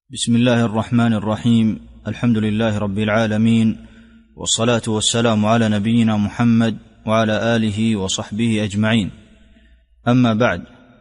بسم الله الرحمن الرحيم. الحمد لله رب العالمين، والصلاة والسلام على نبينا محمد وعلى آله وصحبه أجمعين. أما بعد،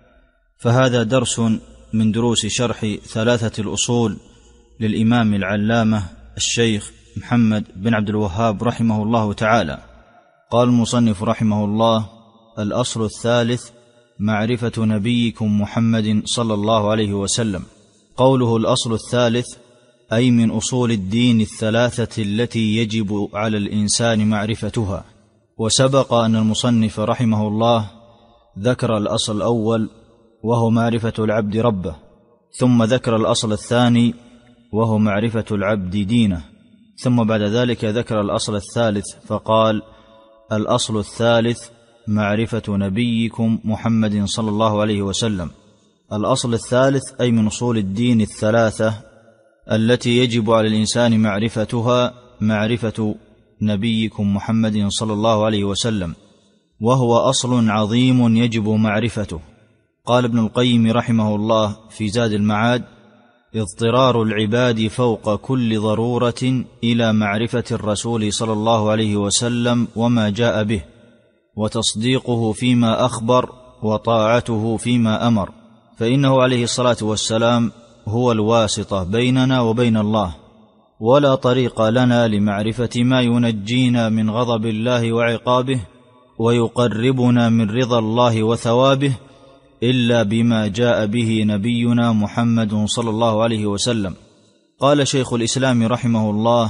فهذا درس من دروس شرح ثلاثة الأصول للإمام العلامة الشيخ محمد بن عبد الوهاب رحمه الله تعالى. قال المصنف رحمه الله: الأصل الثالث معرفة نبيكم محمد صلى الله عليه وسلم. قوله الأصل الثالث أي من أصول الدين الثلاثة التي يجب على الإنسان معرفتها. وسبق أن المصنف رحمه الله ذكر الأصل الأول وهو معرفة العبد ربه، ثم ذكر الأصل الثاني وهو معرفة العبد دينه، ثم بعد ذلك ذكر الأصل الثالث فقال: الأصل الثالث معرفة نبيكم محمد صلى الله عليه وسلم. الأصل الثالث أي من أصول الدين الثلاثة التي يجب على الإنسان معرفتها معرفة نبيكم محمد صلى الله عليه وسلم، وهو أصل عظيم يجب معرفته. قال ابن القيم رحمه الله في زاد المعاد: اضطرار العباد فوق كل ضرورة إلى معرفة الرسول صلى الله عليه وسلم وما جاء به، وتصديقه فيما أخبر، وطاعته فيما أمر، فإنه عليه الصلاة والسلام هو الواسطة بيننا وبين الله، ولا طريق لنا لمعرفة ما ينجينا من غضب الله وعقابه ويقربنا من رضا الله وثوابه إلا بما جاء به نبينا محمد صلى الله عليه وسلم. قال شيخ الإسلام رحمه الله: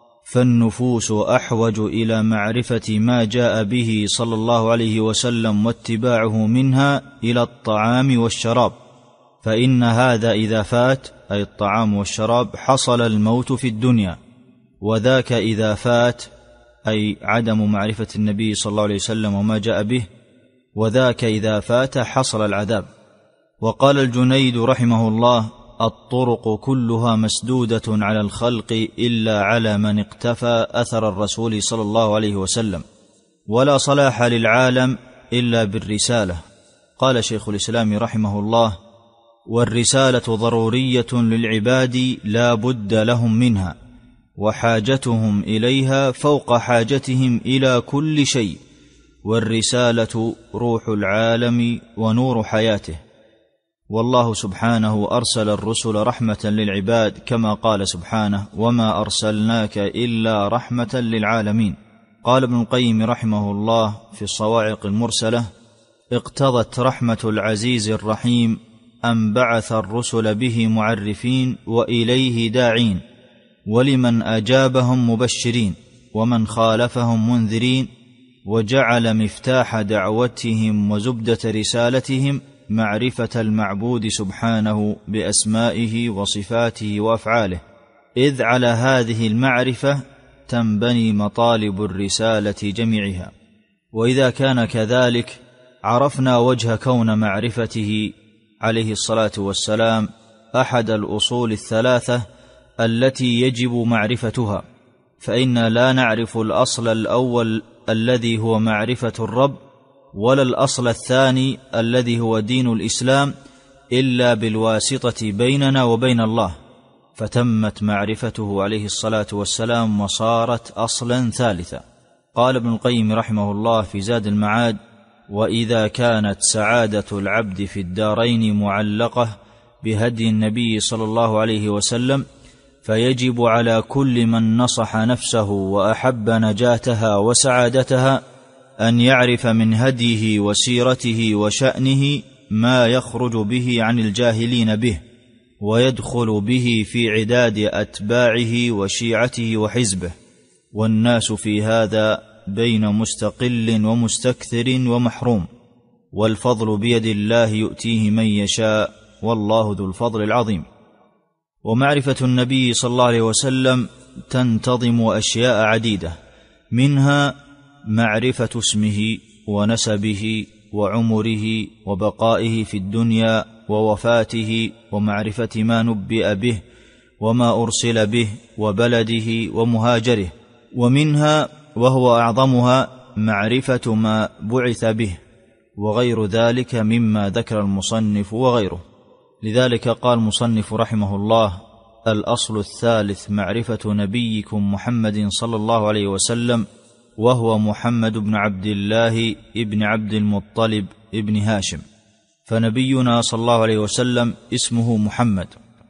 فالنفوس أحوج إلى معرفة ما جاء به صلى الله عليه وسلم واتباعه منها إلى الطعام والشراب، فإن هذا إذا فات، أي الطعام والشراب، حصل الموت في الدنيا، وذاك إذا فات، أي عدم معرفة النبي صلى الله عليه وسلم وما جاء به، وذاك إذا فات حصل العذاب. وقال الجنيد رحمه الله: الطرق كلها مسدودة على الخلق إلا على من اقتفى أثر الرسول صلى الله عليه وسلم، ولا صلاح للعالم إلا بالرسالة. قال شيخ الإسلام رحمه الله: والرسالة ضرورية للعباد لا بد لهم منها، وحاجتهم إليها فوق حاجتهم إلى كل شيء، والرسالة روح العالم ونور حياته. والله سبحانه أرسل الرسل رحمة للعباد، كما قال سبحانه: وما أرسلناك إلا رحمة للعالمين. قال ابن القيم رحمه الله في الصواعق المرسلة: اقتضت رحمة العزيز الرحيم أن بعث الرسل به معرفين وإليه داعين، ولمن أجابهم مبشرين، ومن خالفهم منذرين، وجعل مفتاح دعوتهم وزبدة رسالتهم معرفة المعبود سبحانه بأسمائه وصفاته وأفعاله، إذ على هذه المعرفة تنبني مطالب الرسالة جميعها. وإذا كان كذلك عرفنا وجه كون معرفته عليه الصلاة والسلام أحد الأصول الثلاثة التي يجب معرفتها، فإن لا نعرف الأصل الأول الذي هو معرفة الرب، ولا الأصل الثاني الذي هو دين الإسلام، إلا بالواسطة بيننا وبين الله، فتمت معرفته عليه الصلاة والسلام وصارت أصلا ثالثا. قال ابن القيم رحمه الله في زاد المعاد: وإذا كانت سعادة العبد في الدارين معلقة بهدي النبي صلى الله عليه وسلم، فيجب على كل من نصح نفسه وأحب نجاتها وسعادتها أن يعرف من هديه وسيرته وشأنه ما يخرج به عن الجاهلين به، ويدخل به في عداد أتباعه وشيعته وحزبه. والناس في هذا بين مستقل ومستكثر ومحروم، والفضل بيد الله يؤتيه من يشاء، والله ذو الفضل العظيم. ومعرفة النبي صلى الله عليه وسلم تنتظم أشياء عديدة، منها معرفة اسمه ونسبه وعمره وبقائه في الدنيا ووفاته، ومعرفة ما نبئ به وما أرسل به وبلده ومهاجره، ومنها وهو أعظمها معرفة ما بعث به، وغير ذلك مما ذكر المصنف وغيره. لذلك قال المصنف رحمه الله: الأصل الثالث معرفة نبيكم محمد صلى الله عليه وسلم، وهو محمد بن عبد الله ابن عبد المطلب ابن هاشم، فنبينا صلى الله عليه وسلم اسمه محمد،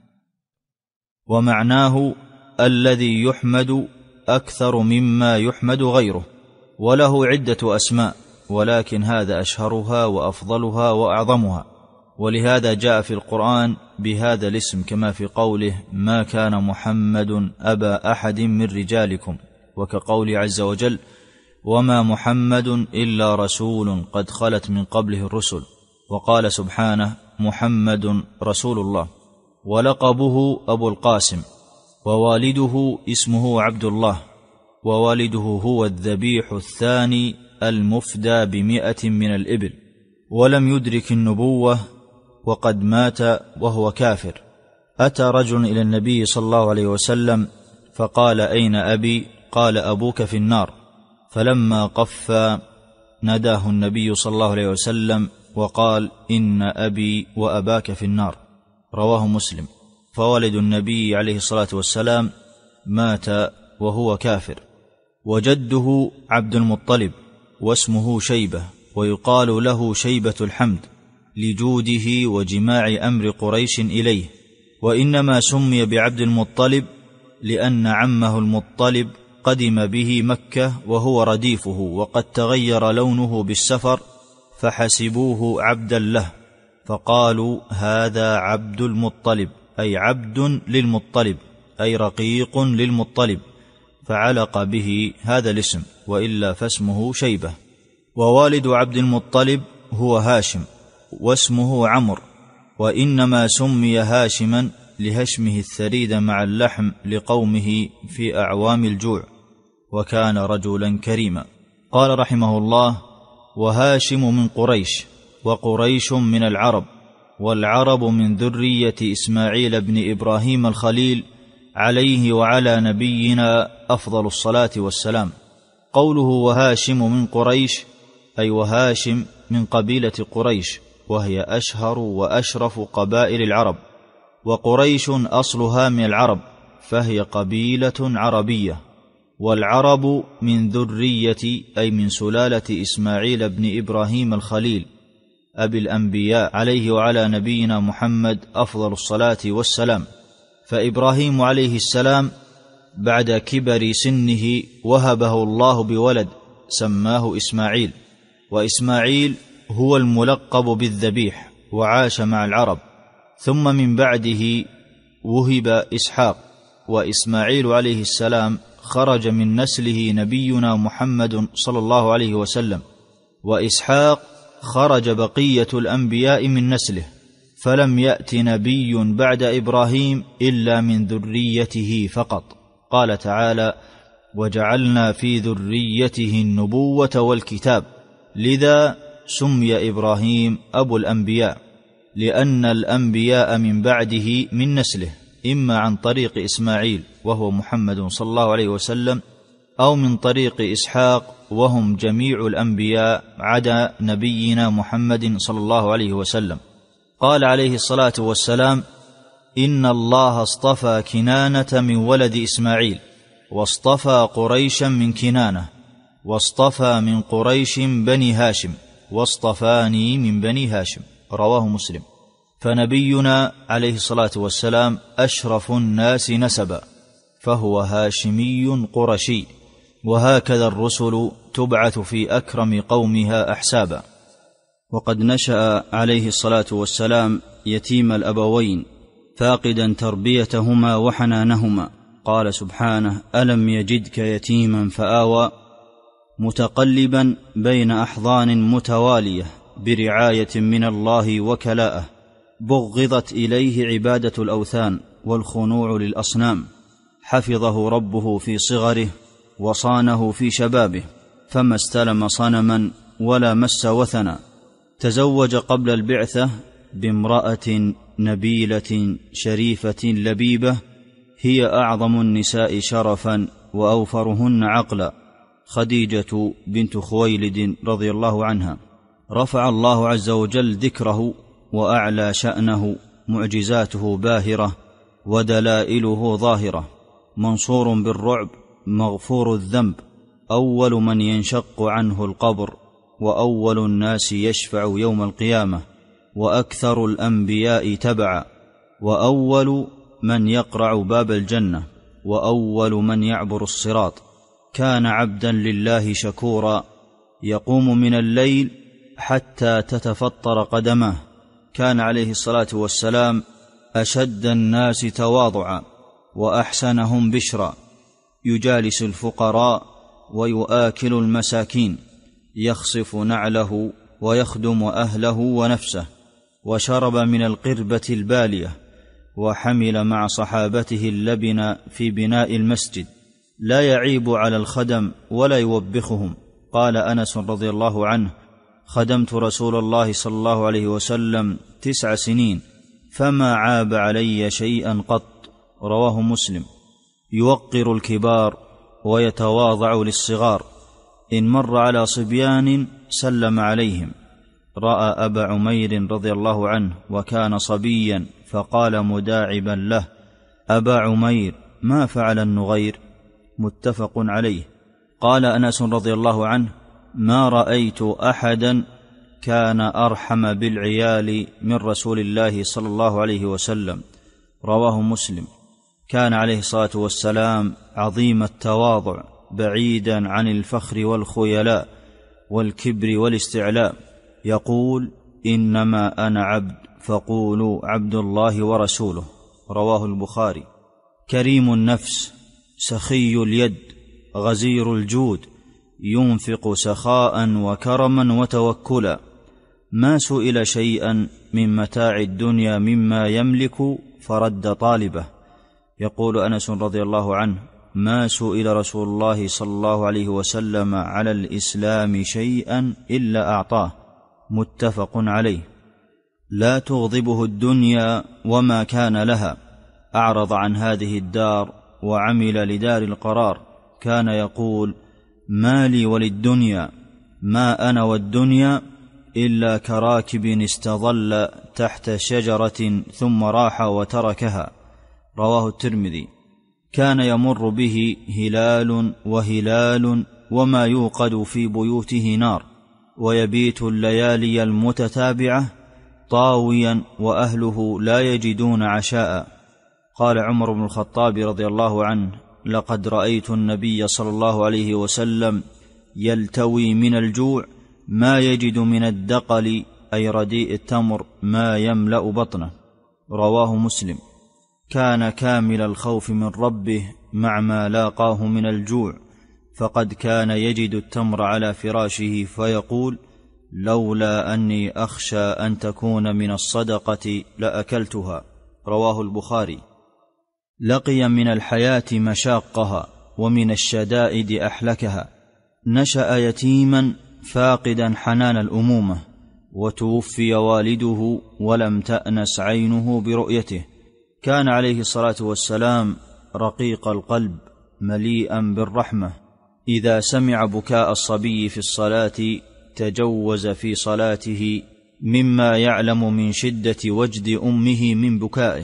ومعناه الذي يحمد أكثر مما يحمد غيره، وله عدة أسماء، ولكن هذا أشهرها وأفضلها وأعظمها، ولهذا جاء في القرآن بهذا الاسم، كما في قوله: ما كان محمد أبا أحد من رجالكم، وكقوله عز وجل: وما محمد إلا رسول قد خلت من قبله الرسل، وقال سبحانه: محمد رسول الله. ولقبه أبو القاسم، ووالده اسمه عبد الله، ووالده هو الذبيح الثاني المفدى ب100 من الإبل، ولم يدرك النبوة وقد مات وهو كافر. أتى رجل إلى النبي صلى الله عليه وسلم فقال: أين أبي؟ قال: أبوك في النار. فلما قفى ناداه النبي صلى الله عليه وسلم وقال: إن أبي وأباك في النار، رواه مسلم. فوالد النبي عليه الصلاة والسلام مات وهو كافر. وجده عبد المطلب، واسمه شيبة، ويقال له شيبة الحمد لجوده وجماع أمر قريش إليه، وإنما سمي بعبد المطلب لأن عمه المطلب قدم به مكة وهو رديفه، وقد تغير لونه بالسفر فحسبوه عبدا له، فقالوا: هذا عبد المطلب، أي عبد للمطلب، أي رقيق للمطلب، فعلق به هذا الاسم، وإلا فاسمه شيبة. ووالد عبد المطلب هو هاشم، واسمه عمرو، وإنما سمي هاشما لهشمه الثريد مع اللحم لقومه في أعوام الجوع، وكان رجلا كريما. قال رحمه الله: وهاشم من قريش، وقريش من العرب، والعرب من ذرية إسماعيل بن إبراهيم الخليل عليه وعلى نبينا أفضل الصلاة والسلام. قوله وهاشم من قريش، أي وهاشم من قبيلة قريش، وهي أشهر وأشرف قبائل العرب، وقريش أصلها من العرب، فهي قبيلة عربية. والعرب من ذرية، أي من سلالة إسماعيل بن إبراهيم الخليل أبي الأنبياء عليه وعلى نبينا محمد أفضل الصلاة والسلام. فإبراهيم عليه السلام بعد كبر سنه وهبه الله بولد سماه إسماعيل، وإسماعيل هو الملقب بالذبيح، وعاش مع العرب. ثم من بعده وهب إسحاق، وإسماعيل عليه السلام خرج من نسله نبينا محمد صلى الله عليه وسلم، وإسحاق خرج بقية الأنبياء من نسله، فلم يأت نبي بعد إبراهيم إلا من ذريته فقط. قال تعالى: وجعلنا في ذريته النبوة والكتاب، لذا سمي إبراهيم أبو الأنبياء، لأن الأنبياء من بعده من نسله، إما عن طريق إسماعيل وهو محمد صلى الله عليه وسلم، أو من طريق إسحاق وهم جميع الأنبياء عدا نبينا محمد صلى الله عليه وسلم. قال عليه الصلاة والسلام: إن الله اصطفى كنانة من ولد إسماعيل، واصطفى قريشا من كنانة، واصطفى من قريش بني هاشم، واصطفاني من بني هاشم، رواه مسلم. فنبينا عليه الصلاة والسلام أشرف الناس نسبا، فهو هاشمي قرشي، وهكذا الرسل تبعث في أكرم قومها أحسابا. وقد نشأ عليه الصلاة والسلام يتيم الأبوين، فاقدا تربيتهما وحنانهما. قال سبحانه: ألم يجدك يتيما فآوى، متقلبا بين أحضان متوالية برعاية من الله وكلاءه، بغضت إليه عبادة الأوثان والخنوع للأصنام، حفظه ربه في صغره وصانه في شبابه، فما استلم صنما ولا مس وثنا. تزوج قبل البعثة بامرأة نبيلة شريفة لبيبة، هي أعظم النساء شرفا وأوفرهن عقلا، خديجة بنت خويلد رضي الله عنها. رفع الله عز وجل ذكره وأعلى شأنه، معجزاته باهرة، ودلائله ظاهرة، منصور بالرعب، مغفور الذنب، أول من ينشق عنه القبر، وأول الناس يشفع يوم القيامة، وأكثر الأنبياء تبعا، وأول من يقرع باب الجنة، وأول من يعبر الصراط. كان عبدا لله شكورا، يقوم من الليل حتى تتفطر قدماه. كان عليه الصلاة والسلام أشد الناس تواضعا وأحسنهم بشرا، يجالس الفقراء ويؤاكل المساكين، يخصف نعله ويخدم أهله ونفسه، وشرب من القربة البالية، وحمل مع صحابته اللبن في بناء المسجد، لا يعيب على الخدم ولا يوبخهم. قال أنس رضي الله عنه: خدمت رسول الله صلى الله عليه وسلم 9 سنين فما عاب علي شيئا قط. رواه مسلم. يوقر الكبار ويتواضع للصغار، إن مر على صبيان سلم عليهم. رأى أبا عمير رضي الله عنه وكان صبيا، فقال مداعبا له: أبا عمير، ما فعل النغير؟ متفق عليه. قال أنس رضي الله عنه: ما رأيت أحدا كان أرحم بالعيال من رسول الله صلى الله عليه وسلم. رواه مسلم. كان عليه الصلاة والسلام عظيم التواضع، بعيدا عن الفخر والخيلاء والكبر والاستعلاء، يقول: إنما أنا عبد فقولوا عبد الله ورسوله. رواه البخاري. كريم النفس، سخي اليد، غزير الجود، ينفق سخاء وكرما وتوكلا، ما سئل شيئا من متاع الدنيا مما يملك فرد طالبه. يقول أنس رضي الله عنه: ما سئل رسول الله صلى الله عليه وسلم على الإسلام شيئا إلا أعطاه. متفق عليه. لا تغضبه الدنيا وما كان لها، أعرض عن هذه الدار وعمل لدار القرار. كان يقول: ما لي وللدنيا، ما أنا والدنيا إلا كراكب استظل تحت شجرة ثم راح وتركها. رواه الترمذي. كان يمر به هلال وهلال وما يوقد في بيوته نار، ويبيت الليالي المتتابعة طاويا وأهله لا يجدون عشاء. قال عمر بن الخطاب رضي الله عنه: لقد رأيت النبي صلى الله عليه وسلم يلتوي من الجوع ما يجد من الدقل، أي رديء التمر، ما يملأ بطنه. رواه مسلم. كان كامل الخوف من ربه مع ما لاقاه من الجوع، فقد كان يجد التمر على فراشه فيقول: لولا أني أخشى أن تكون من الصدقة لأكلتها. رواه البخاري. لقي من الحياة مشاقها ومن الشدائد أحلكها. نشأ يتيما فاقدا حنان الأمومة، وتوفي والده ولم تأنس عينه برؤيته. كان عليه الصلاة والسلام رقيق القلب مليئا بالرحمة، إذا سمع بكاء الصبي في الصلاة تجوز في صلاته مما يعلم من شدة وجد أمه من بكائه.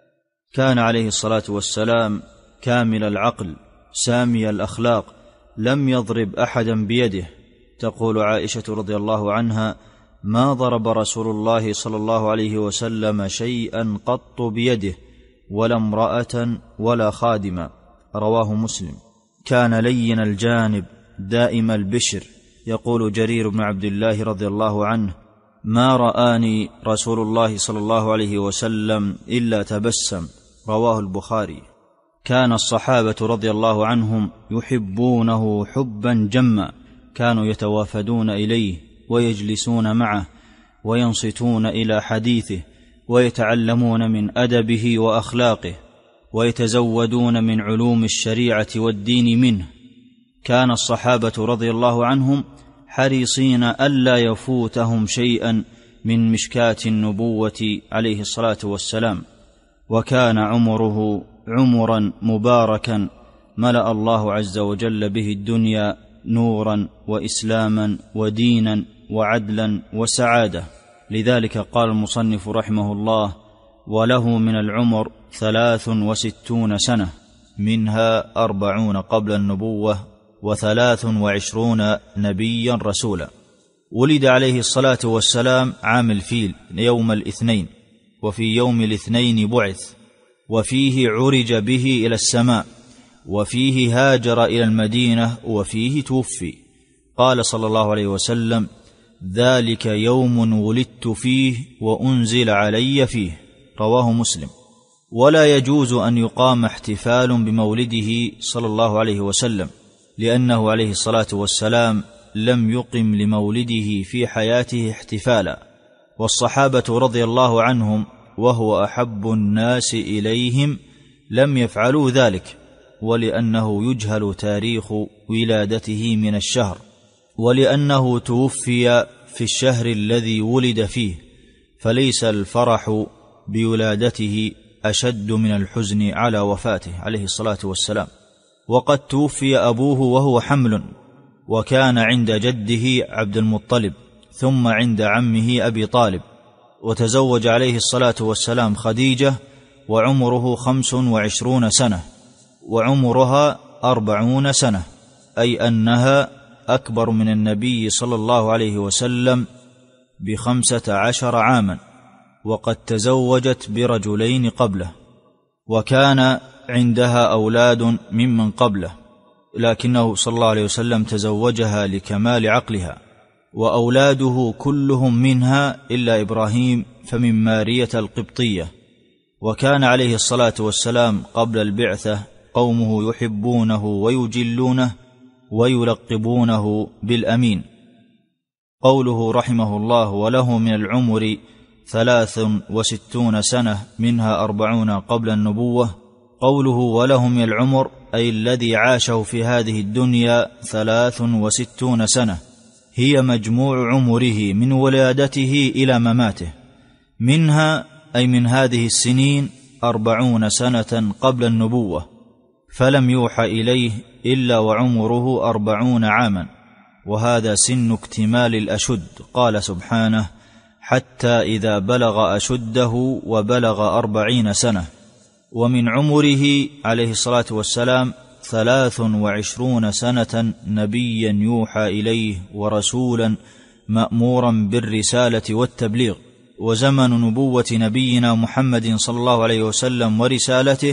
كان عليه الصلاة والسلام كامل العقل سامي الأخلاق، لم يضرب أحدا بيده. تقول عائشة رضي الله عنها: ما ضرب رسول الله صلى الله عليه وسلم شيئا قط بيده، ولا امرأة ولا خادما. رواه مسلم. كان لين الجانب دائم البشر. يقول جرير بن عبد الله رضي الله عنه: ما رآني رسول الله صلى الله عليه وسلم إلا تبسم. رواه البخاري. كان الصحابة رضي الله عنهم يحبونه حبا جما، كانوا يتوافدون إليه ويجلسون معه وينصتون إلى حديثه، ويتعلمون من أدبه وأخلاقه، ويتزودون من علوم الشريعة والدين منه. كان الصحابة رضي الله عنهم حريصين ألا يفوتهم شيئا من مشكاة النبوة عليه الصلاة والسلام. وكان عمره عمرا مباركا ملأ الله عز وجل به الدنيا نورا وإسلاما ودينا وعدلا وسعادة. لذلك قال المصنف رحمه الله: وله من العمر 63 سنة، منها 40 قبل النبوة و23 نبيا رسولا. ولد عليه الصلاة والسلام عام الفيل يوم الاثنين، وفي يوم الاثنين بعث، وفيه عرج به إلى السماء، وفيه هاجر إلى المدينة، وفيه توفي. قال صلى الله عليه وسلم: ذلك يوم ولدت فيه وأنزل علي فيه. رواه مسلم. ولا يجوز أن يقام احتفال بمولده صلى الله عليه وسلم، لأنه عليه الصلاة والسلام لم يقم لمولده في حياته احتفالا، والصحابة رضي الله عنهم وهو أحب الناس إليهم لم يفعلوا ذلك، ولأنه يجهل تاريخ ولادته من الشهر، ولأنه توفي في الشهر الذي ولد فيه، فليس الفرح بولادته أشد من الحزن على وفاته عليه الصلاة والسلام. وقد توفي أبوه وهو حمل، وكان عند جده عبد المطلب، ثم عند عمه أبي طالب، وتزوج عليه الصلاة والسلام خديجة وعمره 25 سنة، وعمرها 40 سنة، أي أنها أكبر من النبي صلى الله عليه وسلم ب15 عاما، وقد تزوجت برجلين قبله، وكان عندها أولاد ممن قبله، لكنه صلى الله عليه وسلم تزوجها لكمال عقلها، وأولاده كلهم منها إلا إبراهيم فمن مارية القبطية. وكان عليه الصلاة والسلام قبل البعثة قومه يحبونه ويجلونه ويلقبونه بالأمين. قوله رحمه الله: وله من العمر 63 سنة، منها 40 قبل النبوة. قوله وله من العمر أي الذي عاشه في هذه الدنيا 63 سنة، هي مجموع عمره من ولادته إلى مماته، منها أي من هذه السنين 40 سنة قبل النبوة، فلم يوحى إليه إلا وعمره 40 عاما، وهذا سن اكتمال الأشد. قال سبحانه: حتى إذا بلغ أشده وبلغ 40 سنة. ومن عمره عليه الصلاة والسلام 23 سنة نبيا يوحى إليه ورسولا مأمورا بالرسالة والتبليغ. وزمن نبوة نبينا محمد صلى الله عليه وسلم ورسالته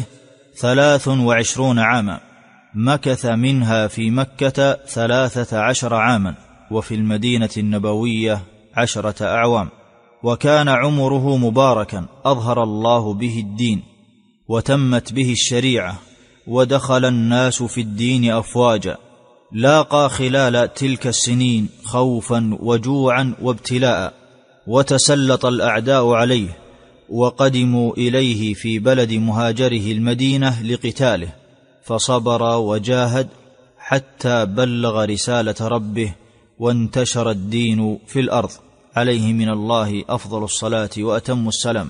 23 عاما، مكث منها في مكة 13 عاما، وفي المدينة النبوية 10 أعوام. وكان عمره مباركا، أظهر الله به الدين وتمت به الشريعة، ودخل الناس في الدين أفواجا. لاقى خلال تلك السنين خوفا وجوعا وابتلاء، وتسلط الأعداء عليه، وقدموا إليه في بلد مهاجره المدينة لقتاله، فصبر وجاهد حتى بلغ رسالة ربه، وانتشر الدين في الأرض، عليه من الله أفضل الصلاة وأتم السلام.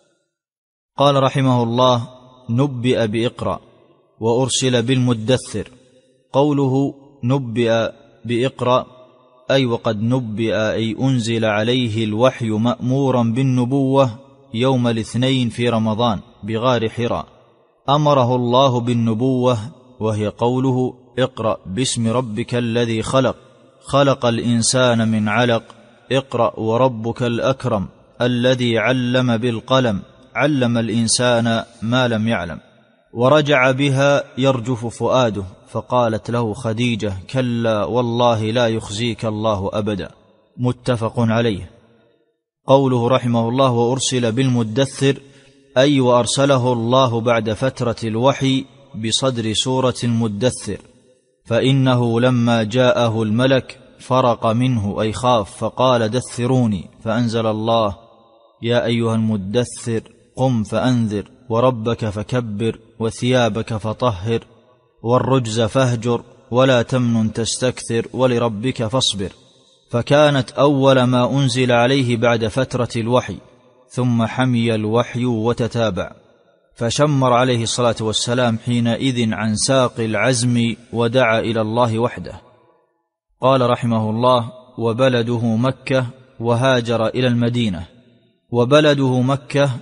قال رحمه الله: نبئ بإقرأ وأرسل بالمدثر. قوله نبئ بإقرأ أي وقد نبئ أي أنزل عليه الوحي مأمورا بالنبوة يوم الاثنين في رمضان بغار حراء، أمره الله بالنبوة، وهي قوله: اقرأ باسم ربك الذي خلق، خلق الإنسان من علق، اقرأ وربك الأكرم الذي علم بالقلم، علم الإنسان ما لم يعلم. ورجع بها يرجف فؤاده، فقالت له خديجة: كلا والله لا يخزيك الله أبدا. متفق عليه. قوله رحمه الله: وأرسل بالمدثر أي وأرسله الله بعد فترة الوحي بصدر سورة المدثر، فإنه لما جاءه الملك فرق منه أي خاف، فقال: دثروني، فأنزل الله: يا أيها المدثر قم فأنذر، وربك فكبر، وثيابك فطهر، والرجز فاهجر، ولا تمنن تستكثر، ولربك فاصبر. فكانت أول ما أنزل عليه بعد فترة الوحي، ثم حمي الوحي وتتابع، فشمر عليه الصلاة والسلام حينئذ عن ساق العزم، ودعا إلى الله وحده. قال رحمه الله: وبلده مكة، وهاجر إلى المدينة. وبلده مكة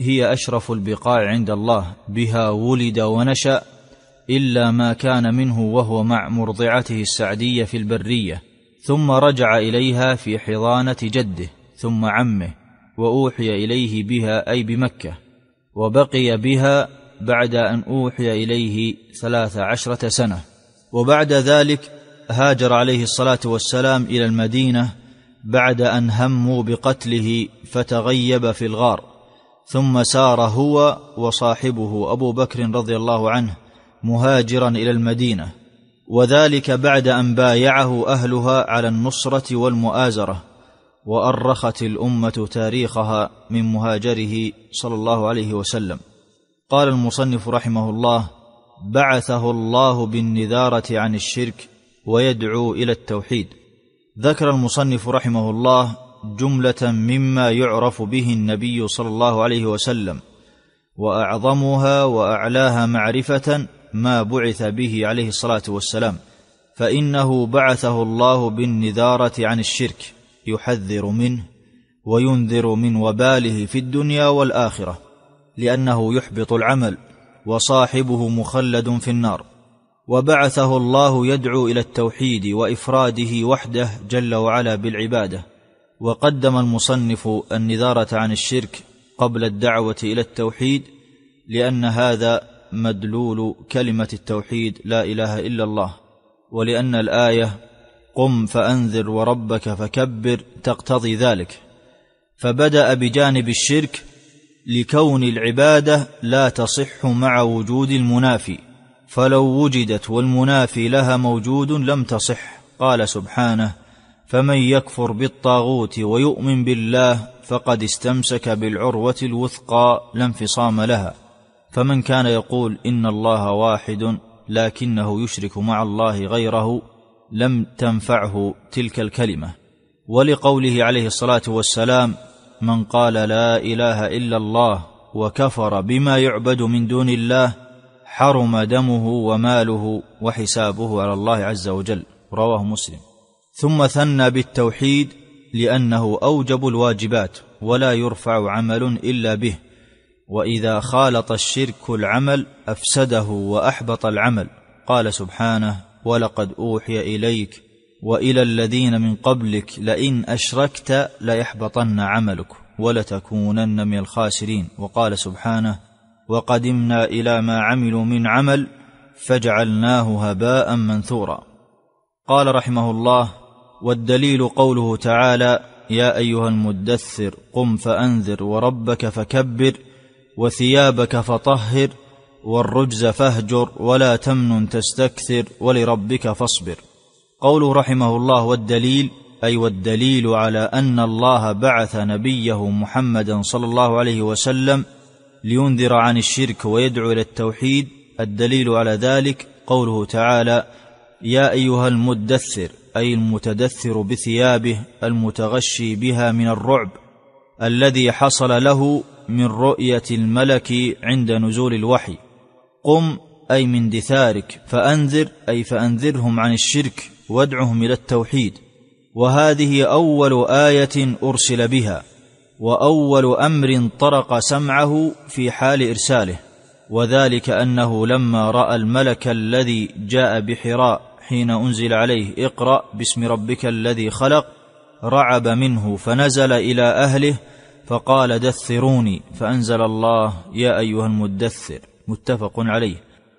هي أشرف البقاع عند الله، بها ولد ونشأ، إلا ما كان منه وهو مع مرضعته السعدية في البرية، ثم رجع إليها في حضانة جده ثم عمه، وأوحي إليه بها أي بمكة، وبقي بها بعد أن أوحي إليه 13 سنة. وبعد ذلك هاجر عليه الصلاة والسلام إلى المدينة بعد أن هموا بقتله، فتغيب في الغار، ثم سار هو وصاحبه أبو بكر رضي الله عنه مهاجرا إلى المدينة، وذلك بعد أن بايعه أهلها على النصرة والمؤازرة، وأرخت الأمة تاريخها من مهاجره صلى الله عليه وسلم. قال المصنف رحمه الله: بعثه الله بالنذارة عن الشرك ويدعو إلى التوحيد. ذكر المصنف رحمه الله جملة مما يعرف به النبي صلى الله عليه وسلم، وأعظمها وأعلاها معرفة ما بعث به عليه الصلاة والسلام، فإنه بعثه الله بالنذارة عن الشرك، يحذر منه وينذر من وباله في الدنيا والآخرة، لأنه يحبط العمل وصاحبه مخلد في النار. وبعثه الله يدعو إلى التوحيد وإفراده وحده جل وعلا بالعبادة. وقدم المصنف النذارة عن الشرك قبل الدعوة إلى التوحيد، لأن هذا مدلول كلمة التوحيد لا إله إلا الله، ولأن الآية قم فأنذر وربك فكبر تقتضي ذلك، فبدأ بجانب الشرك لكون العبادة لا تصح مع وجود المنافي، فلو وجدت والمنافي لها موجود لم تصح. قال سبحانه: فمن يكفر بالطاغوت ويؤمن بالله فقد استمسك بالعروة الوثقى لا انفصام لها. فمن كان يقول إن الله واحد لكنه يشرك مع الله غيره لم تنفعه تلك الكلمة. ولقوله عليه الصلاة والسلام: من قال لا إله إلا الله وكفر بما يعبد من دون الله حرم دمه وماله وحسابه على الله عز وجل. رواه مسلم. ثم ثنى بالتوحيد لأنه أوجب الواجبات، ولا يرفع عمل إلا به، وإذا خالط الشرك العمل أفسده وأحبط العمل. قال سبحانه: ولقد أوحي إليك وإلى الذين من قبلك لئن أشركت ليحبطن عملك ولتكونن من الخاسرين. وقال سبحانه: وقدمنا إلى ما عملوا من عمل فجعلناه هباء منثورا. قال رحمه الله: والدليل قوله تعالى: يا أيها المدثر قم فأنذر وربك فكبر وثيابك فطهر والرجز فاهجر ولا تمنن تستكثر ولربك فاصبر. قوله رحمه الله: والدليل، أي والدليل على أن الله بعث نبيه محمدا صلى الله عليه وسلم لينذر عن الشرك ويدعو إلى التوحيد. الدليل على ذلك قوله تعالى: يا أيها المدثر، أي المتدثر بثيابه المتغشي بها من الرعب الذي حصل له من رؤية الملك عند نزول الوحي. قم، أي من دثارك، فأنذر، أي فأنذرهم عن الشرك وادعهم إلى التوحيد. وهذه أول آية أرسل بها، وأول أمر طرق سمعه في حال إرساله، وذلك أنه لما رأى الملك الذي جاء بحراء حين أنزل عليه اقرأ باسم ربك الذي خلق رعب منه، فنزل إلى أهله فقال: دثروني، فأنزل الله: يا أيها المدثر. متفق عليه.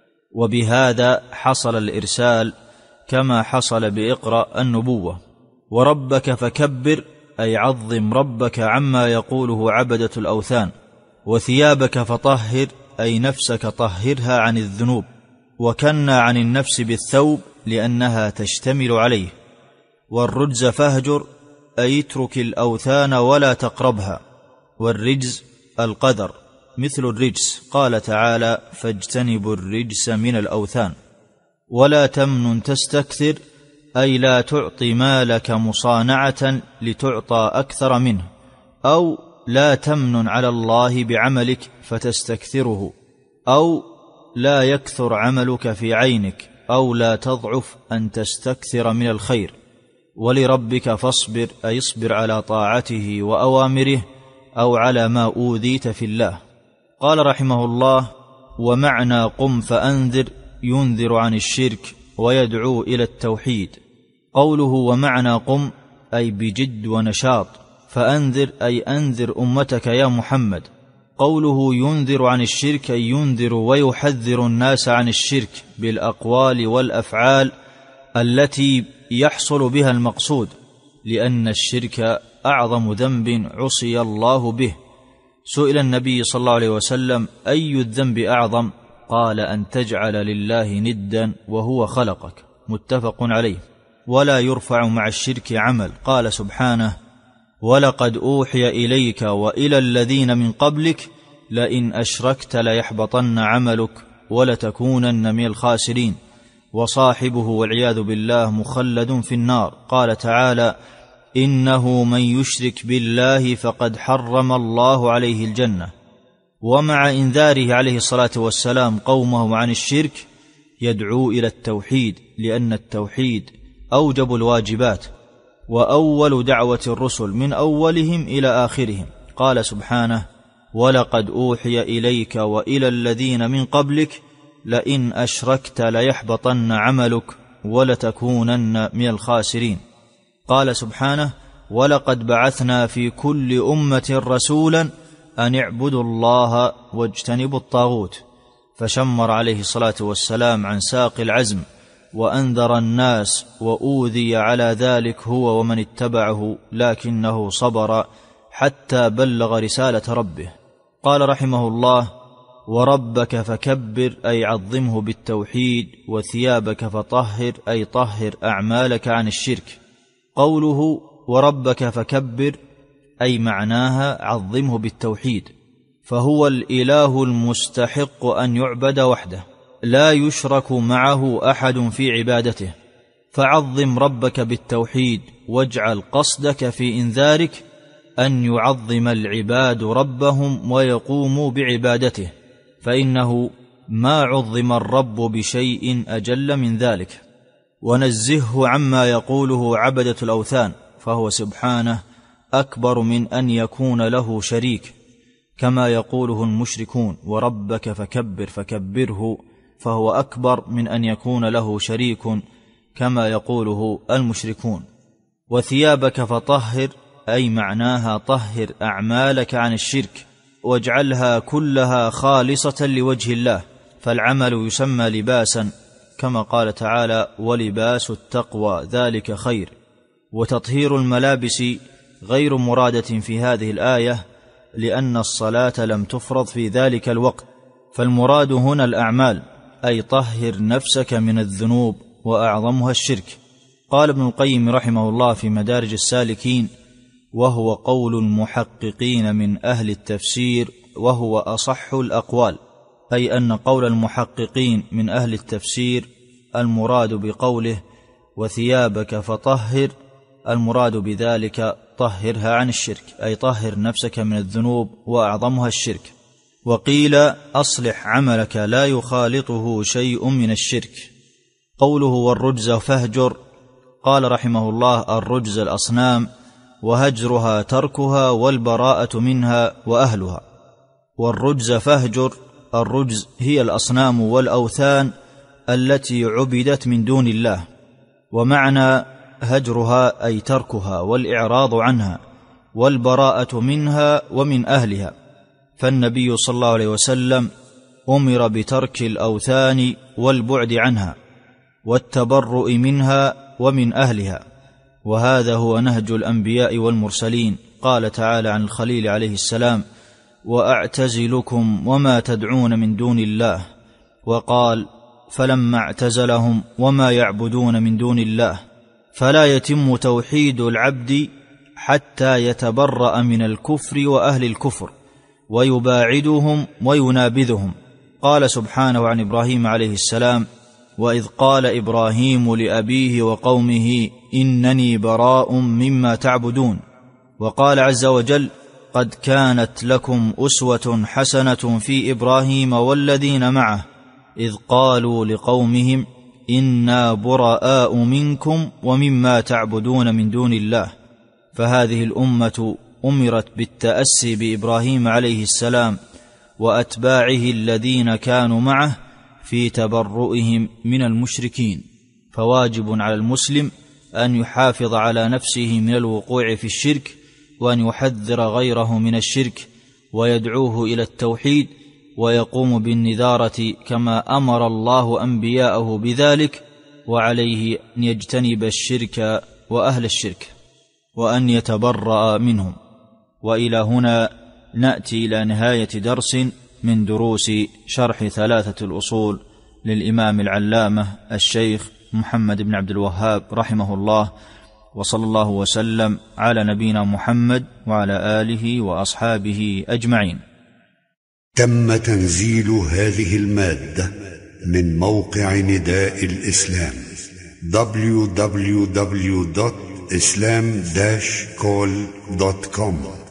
وبهذا حصل الإرسال كما حصل بإقرأ النبوة. وربك فكبر، أي عظم ربك عما يقوله عبدة الأوثان. وثيابك فطهر، أي نفسك طهرها عن الذنوب، وكنى عن النفس بالثوب لأنها تشتمل عليه. والرجز فاهجر، أي اترك الأوثان ولا تقربها. والرجز القدر مثل الرجس، قال تعالى: فاجتنبوا الرجس من الأوثان. ولا تمنن تستكثر، أي لا تعطي مالك مصانعة لتعطى أكثر منه، أو لا تمنن على الله بعملك فتستكثره، أو لا يكثر عملك في عينك، أو لا تضعف أن تستكثر من الخير. ولربك فاصبر، أي اصبر على طاعته وأوامره، أو على ما أوذيت في الله. قال رحمه الله: ومعنى قم فأنذر ينذر عن الشرك ويدعو إلى التوحيد. قوله ومعنى قم أي بجد ونشاط، فأنذر أي أنذر أمتك يا محمد. قوله ينذر عن الشرك أي ينذر ويحذر الناس عن الشرك بالأقوال والأفعال التي يحصل بها المقصود، لأن الشرك أعظم ذنب عصي الله به. سئل النبي صلى الله عليه وسلم: أي الذنب أعظم؟ قال: أن تجعل لله ندا وهو خلقك. متفق عليه. ولا يرفع مع الشرك عمل. قال سبحانه: ولقد أوحي إليك وإلى الذين من قبلك لئن أشركت ليحبطن عملك ولتكونن من الخاسرين. وصاحبه والعياذ بالله مخلد في النار. قال تعالى: إنه من يشرك بالله فقد حرم الله عليه الجنة. ومع إنذاره عليه الصلاة والسلام قومه عن الشرك يدعو إلى التوحيد، لأن التوحيد أوجب الواجبات وأول دعوة الرسل من أولهم إلى آخرهم. قال سبحانه: ولقد أوحي إليك وإلى الذين من قبلك لئن أشركت ليحبطن عملك ولتكونن من الخاسرين. قال سبحانه: ولقد بعثنا في كل أمة رسولا أن اعبدوا الله واجتنبوا الطاغوت. فشمر عليه الصلاة والسلام عن ساق العزم وأنذر الناس، وأوذي على ذلك هو ومن اتبعه، لكنه صبر حتى بلغ رسالة ربه. قال رحمه الله: وربك فكبر أي عظمه بالتوحيد، وثيابك فطهر أي طهر أعمالك عن الشرك. قوله وربك فكبر أي معناها عظمه بالتوحيد، فهو الإله المستحق أن يعبد وحده لا يشرك معه أحد في عبادته. فعظم ربك بالتوحيد، واجعل قصدك في إنذارك أن يعظم العباد ربهم ويقوموا بعبادته، فإنه ما عظم الرب بشيء أجل من ذلك. ونزهه عما يقوله عبدة الأوثان، فهو سبحانه أكبر من أن يكون له شريك، كما يقوله المشركون: وربك فكبر فكبره، فهو أكبر من أن يكون له شريك كما يقوله المشركون. وثيابك فطهر أي معناها طهر أعمالك عن الشرك، واجعلها كلها خالصة لوجه الله، فالعمل يسمى لباسا، كما قال تعالى: ولباس التقوى ذلك خير. وتطهير الملابس غير مرادة في هذه الآية، لأن الصلاة لم تفرض في ذلك الوقت، فالمراد هنا الأعمال، أي طهر نفسك من الذنوب وأعظمها الشرك. قال ابن القيم رحمه الله في مدارج السالكين: وهو قول المحققين من أهل التفسير، وهو أصح الأقوال، أي أن قول المحققين من أهل التفسير المراد بقوله وثيابك فطهر، المراد بذلك طهرها عن الشرك، أي طهر نفسك من الذنوب وأعظمها الشرك. وقيل أصلح عملك لا يخالطه شيء من الشرك. قوله والرجز فاهجر، قال رحمه الله: الرجز الأصنام، وهجرها تركها والبراءة منها وأهلها. والرجز فاهجر، الرجز هي الأصنام والأوثان التي عبدت من دون الله، ومعنى هجرها أي تركها والإعراض عنها، والبراءة منها ومن أهلها. فالنبي صلى الله عليه وسلم أمر بترك الأوثان والبعد عنها والتبرؤ منها ومن أهلها، وهذا هو نهج الأنبياء والمرسلين. قال تعالى عن الخليل عليه السلام: وأعتزلكم وما تدعون من دون الله. وقال: فلما اعتزلهم وما يعبدون من دون الله. فلا يتم توحيد العبد حتى يتبرأ من الكفر وأهل الكفر ويباعدهم وينابذهم. قال سبحانه عن إبراهيم عليه السلام: وإذ قال إبراهيم لأبيه وقومه إنني براء مما تعبدون. وقال عز وجل: قد كانت لكم أسوة حسنة في إبراهيم والذين معه إذ قالوا لقومهم إنا براء منكم ومما تعبدون من دون الله. فهذه الأمة أمرت بالتأسي بإبراهيم عليه السلام وأتباعه الذين كانوا معه في تبرؤهم من المشركين. فواجب على المسلم أن يحافظ على نفسه من الوقوع في الشرك، وأن يحذر غيره من الشرك ويدعوه إلى التوحيد، ويقوم بالنذارة كما أمر الله أنبياءه بذلك، وعليه أن يجتنب الشرك وأهل الشرك وأن يتبرأ منهم. وإلى هنا نأتي إلى نهاية درس من دروس شرح 3 الأصول للإمام العلامة الشيخ محمد بن عبد الوهاب رحمه الله، وصلى الله وسلم على نبينا محمد وعلى آله وأصحابه أجمعين. تم تنزيل هذه المادة من موقع نداء الإسلام www.islam-call.com